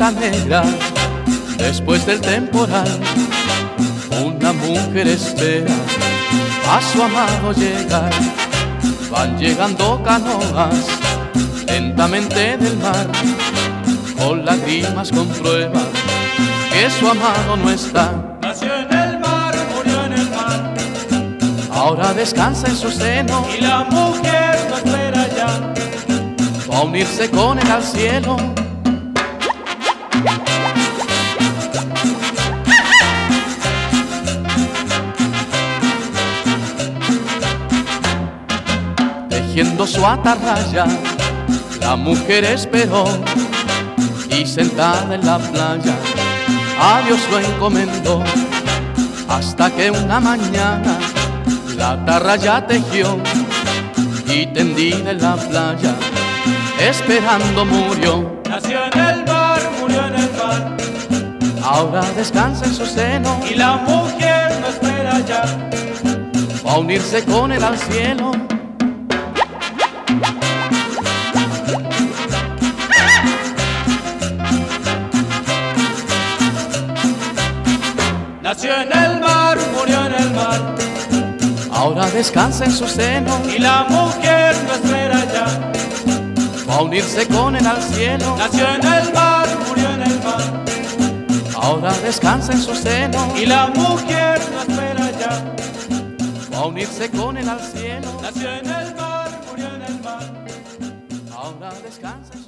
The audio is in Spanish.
tormenta negra, después del temporal, una mujer espera a su amado llegar. Van llegando canoas lentamente del mar, con lágrimas comprueban que su amado no está. Nació en el mar, murió en el mar, Ahora descansa en su seno y la mujer lo espera ya. va a unirse con él al cielo. Tejiendo su atarraya, la mujer esperó y sentada en la playa a Dios lo encomendó, hasta que una mañana la atarraya tejió y tendida en la playa esperando murió. Nació en el mar, murió en el mar, Ahora descansa en su seno, y la mujer lo espera ya. va a unirse con él al cielo. Nació en el mar, murió en el mar, Ahora descansa en su seno, y la mujer lo espera ya. va a unirse con él al cielo. Nació en el mar, murió en el mar, Ahora descansa en su seno, y la mujer lo espera ya. va a unirse con él al cielo. Nació en el mar, murió en el mar. Ahora descansa en